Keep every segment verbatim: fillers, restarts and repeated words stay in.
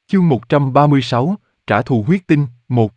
Chương một trăm ba mươi sáu, trả thù huyết tinh, một.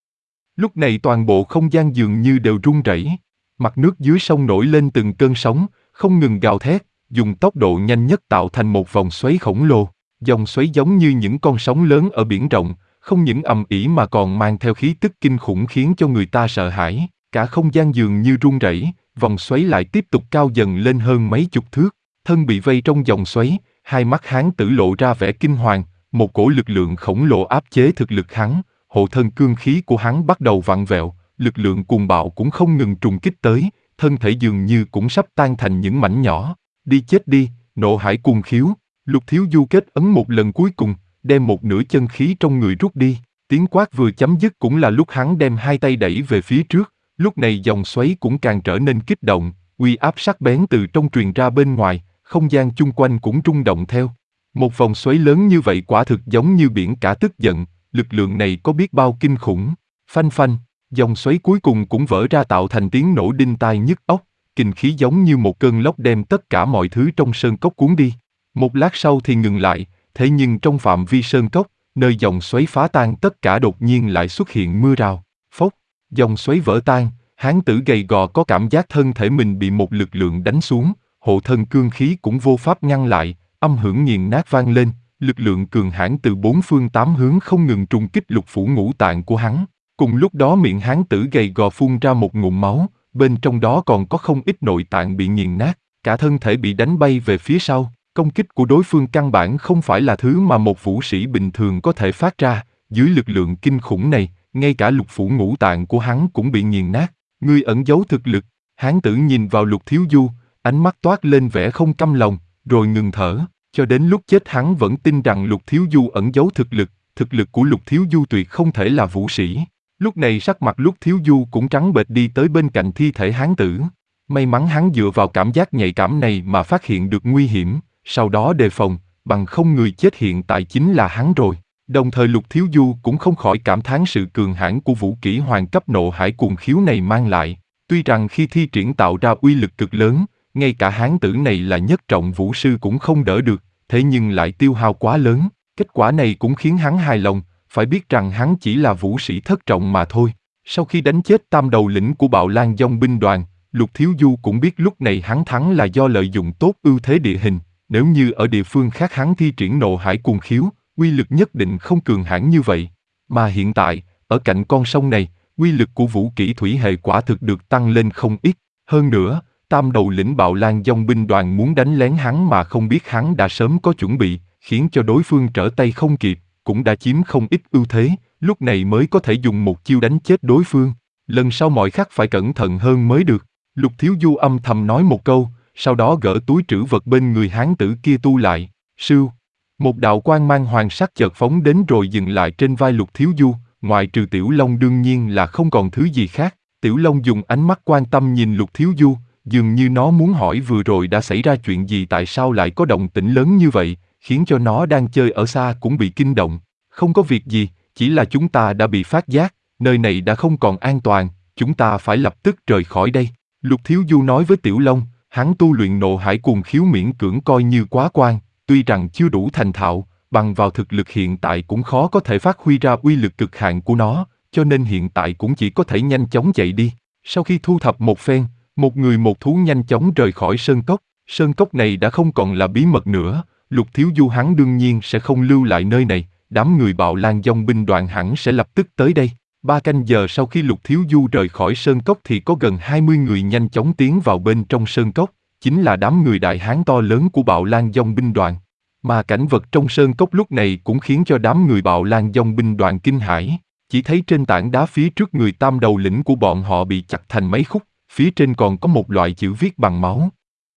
Lúc này toàn bộ không gian dường như đều rung rẩy. Mặt nước dưới sông nổi lên từng cơn sóng, không ngừng gào thét, dùng tốc độ nhanh nhất tạo thành một vòng xoáy khổng lồ. Dòng xoáy giống như những con sóng lớn ở biển rộng, không những ầm ĩ mà còn mang theo khí tức kinh khủng khiến cho người ta sợ hãi. Cả không gian dường như rung rẩy, vòng xoáy lại tiếp tục cao dần lên hơn mấy chục thước. Thân bị vây trong dòng xoáy, hai mắt hán tử lộ ra vẻ kinh hoàng. Một cổ lực lượng khổng lồ áp chế thực lực hắn, hộ thân cương khí của hắn bắt đầu vặn vẹo, lực lượng cuồng bạo cũng không ngừng trùng kích tới, thân thể dường như cũng sắp tan thành những mảnh nhỏ. Đi chết đi, nộ hải cuồng khiếu. Lục Thiếu Du kết ấn một lần cuối cùng, đem một nửa chân khí trong người rút đi. Tiếng quát vừa chấm dứt cũng là lúc hắn đem hai tay đẩy về phía trước. Lúc này dòng xoáy cũng càng trở nên kích động, uy áp sắc bén từ trong truyền ra bên ngoài, không gian chung quanh cũng rung động theo. Một vòng xoáy lớn như vậy quả thực giống như biển cả tức giận, lực lượng này có biết bao kinh khủng. Phanh phanh, dòng xoáy cuối cùng cũng vỡ ra tạo thành tiếng nổ đinh tai nhức óc, kình khí giống như một cơn lốc đem tất cả mọi thứ trong sơn cốc cuốn đi. Một lát sau thì ngừng lại, thế nhưng trong phạm vi sơn cốc, nơi dòng xoáy phá tan tất cả đột nhiên lại xuất hiện mưa rào. Phốc, dòng xoáy vỡ tan, hán tử gầy gò có cảm giác thân thể mình bị một lực lượng đánh xuống, hộ thân cương khí cũng vô pháp ngăn lại. Âm hưởng nghiền nát vang lên, lực lượng cường hãn từ bốn phương tám hướng không ngừng trùng kích lục phủ ngũ tạng của hắn. Cùng lúc đó miệng hán tử gầy gò phun ra một ngụm máu, bên trong đó còn có không ít nội tạng bị nghiền nát, cả thân thể bị đánh bay về phía sau. Công kích của đối phương căn bản không phải là thứ mà một vũ sĩ bình thường có thể phát ra, dưới lực lượng kinh khủng này, ngay cả lục phủ ngũ tạng của hắn cũng bị nghiền nát. Ngươi ẩn giấu thực lực, hán tử nhìn vào Lục Thiếu Du, ánh mắt toát lên vẻ không căm lòng, rồi ngừng thở. Cho đến lúc chết hắn vẫn tin rằng Lục Thiếu Du ẩn giấu thực lực, thực lực của Lục Thiếu Du tuyệt không thể là vũ sĩ. Lúc này sắc mặt Lục Thiếu Du cũng trắng bệch đi tới bên cạnh thi thể hán tử. May mắn hắn dựa vào cảm giác nhạy cảm này mà phát hiện được nguy hiểm, sau đó đề phòng, bằng không người chết hiện tại chính là hắn rồi. Đồng thời Lục Thiếu Du cũng không khỏi cảm thán sự cường hãn của vũ kỹ hoàng cấp nộ hải cuồng khiếu này mang lại. Tuy rằng khi thi triển tạo ra uy lực cực lớn, ngay cả hán tử này là nhất trọng vũ sư cũng không đỡ được, thế nhưng lại tiêu hao quá lớn. Kết quả này cũng khiến hắn hài lòng, phải biết rằng hắn chỉ là vũ sĩ thất trọng mà thôi. Sau khi đánh chết tam đầu lĩnh của Bạo Lang Dông binh đoàn, Lục Thiếu Du cũng biết lúc này hắn thắng là do lợi dụng tốt ưu thế địa hình. Nếu như ở địa phương khác hắn thi triển nộ hải cuồng khiếu, uy lực nhất định không cường hãn như vậy. Mà hiện tại, ở cạnh con sông này, uy lực của vũ kỹ thủy hệ quả thực được tăng lên không ít. Hơn nữa, tam đầu lĩnh Bạo Lang Dông binh đoàn muốn đánh lén hắn mà không biết hắn đã sớm có chuẩn bị, khiến cho đối phương trở tay không kịp, cũng đã chiếm không ít ưu thế, lúc này mới có thể dùng một chiêu đánh chết đối phương. Lần sau mọi khắc phải cẩn thận hơn mới được. Lục Thiếu Du âm thầm nói một câu, sau đó gỡ túi trữ vật bên người hán tử kia tu lại. Sưu, một đạo quang mang hoàng sắc chợt phóng đến rồi dừng lại trên vai Lục Thiếu Du, ngoại trừ Tiểu Long đương nhiên là không còn thứ gì khác. Tiểu Long dùng ánh mắt quan tâm nhìn Lục Thiếu Du, dường như nó muốn hỏi vừa rồi đã xảy ra chuyện gì, tại sao lại có động tĩnh lớn như vậy, khiến cho nó đang chơi ở xa cũng bị kinh động. Không có việc gì, chỉ là chúng ta đã bị phát giác, nơi này đã không còn an toàn, chúng ta phải lập tức rời khỏi đây. Lục Thiếu Du nói với Tiểu Long, hắn tu luyện nộ hải cuồng khiếu miễn cưỡng coi như quá quan, tuy rằng chưa đủ thành thạo, bằng vào thực lực hiện tại cũng khó có thể phát huy ra uy lực cực hạn của nó, cho nên hiện tại cũng chỉ có thể nhanh chóng chạy đi. Sau khi thu thập một phen, một người một thú nhanh chóng rời khỏi sơn cốc. Sơn cốc này đã không còn là bí mật nữa, Lục Thiếu Du hắn đương nhiên sẽ không lưu lại nơi này, đám người Bạo Lang Dông binh đoàn hẳn sẽ lập tức tới đây. Ba canh giờ sau khi Lục Thiếu Du rời khỏi sơn cốc thì có gần hai mươi người nhanh chóng tiến vào bên trong sơn cốc, chính là đám người đại hán to lớn của Bạo Lang Dông binh đoàn. Mà cảnh vật trong sơn cốc lúc này cũng khiến cho đám người Bạo Lang Dông binh đoàn kinh hãi, chỉ thấy trên tảng đá phía trước người tam đầu lĩnh của bọn họ bị chặt thành mấy khúc, phía trên còn có một loại chữ viết bằng máu.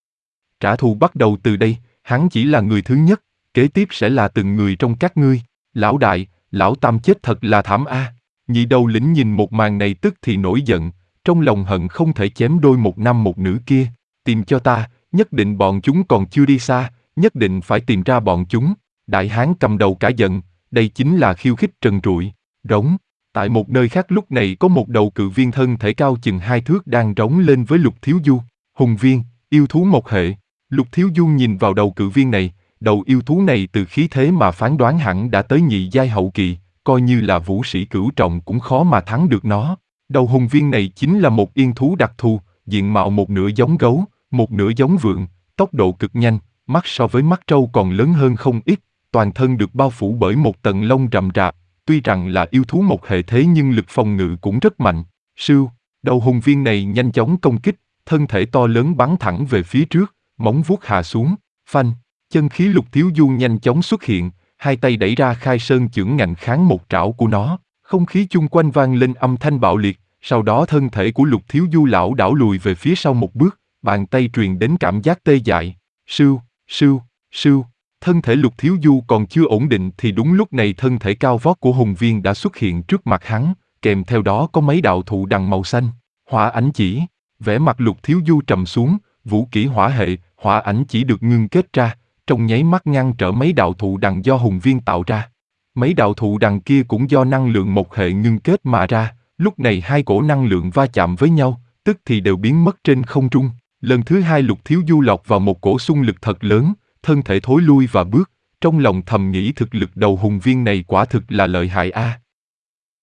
Trả thù bắt đầu từ đây, hắn chỉ là người thứ nhất, kế tiếp sẽ là từng người trong các ngươi. Lão đại, lão tam chết thật là thảm a. Nhị đầu lĩnh nhìn một màn này tức thì nổi giận, trong lòng hận không thể chém đôi một nam một nữ kia. Tìm cho ta, nhất định bọn chúng còn chưa đi xa, nhất định phải tìm ra bọn chúng. Đại hán cầm đầu cả giận, đây chính là khiêu khích trần trụi. Rống. Tại một nơi khác lúc này có một đầu cự viên thân thể cao chừng hai thước đang rống lên với Lục Thiếu Du. Hùng viên, yêu thú một hệ. Lục Thiếu Du nhìn vào đầu cự viên này, đầu yêu thú này từ khí thế mà phán đoán hẳn đã tới nhị giai hậu kỳ, coi như là vũ sĩ cửu trọng cũng khó mà thắng được nó. Đầu hùng viên này chính là một yên thú đặc thù, diện mạo một nửa giống gấu, một nửa giống vượn, tốc độ cực nhanh, mắt so với mắt trâu còn lớn hơn không ít, toàn thân được bao phủ bởi một tầng lông rậm rạp, tuy rằng là yêu thú một hệ thế nhưng lực phòng ngự cũng rất mạnh. Sưu, đầu hùng viên này nhanh chóng công kích, thân thể to lớn bắn thẳng về phía trước, móng vuốt hạ xuống, phanh, chân khí Lục Thiếu Du nhanh chóng xuất hiện, hai tay đẩy ra khai sơn chưởng ngạnh kháng một trảo của nó, không khí chung quanh vang lên âm thanh bạo liệt, sau đó thân thể của Lục Thiếu Du lảo đảo lùi về phía sau một bước, bàn tay truyền đến cảm giác tê dại. Sưu, sưu, sưu, thân thể Lục Thiếu Du còn chưa ổn định thì đúng lúc này thân thể cao vót của hùng viên đã xuất hiện trước mặt hắn, kèm theo đó có mấy đạo thụ đằng màu xanh, hỏa ảnh chỉ. Vẻ mặt Lục Thiếu Du trầm xuống, vũ kỹ hỏa hệ, hỏa ảnh chỉ được ngưng kết ra, trong nháy mắt ngăn trở mấy đạo thụ đằng do hùng viên tạo ra. Mấy đạo thụ đằng kia cũng do năng lượng một hệ ngưng kết mà ra, lúc này hai cổ năng lượng va chạm với nhau, tức thì đều biến mất trên không trung. Lần thứ hai Lục Thiếu Du lọt vào một cổ xung lực thật lớn, thân thể thối lui và bước, trong lòng thầm nghĩ thực lực đầu hùng viên này quả thực là lợi hại a.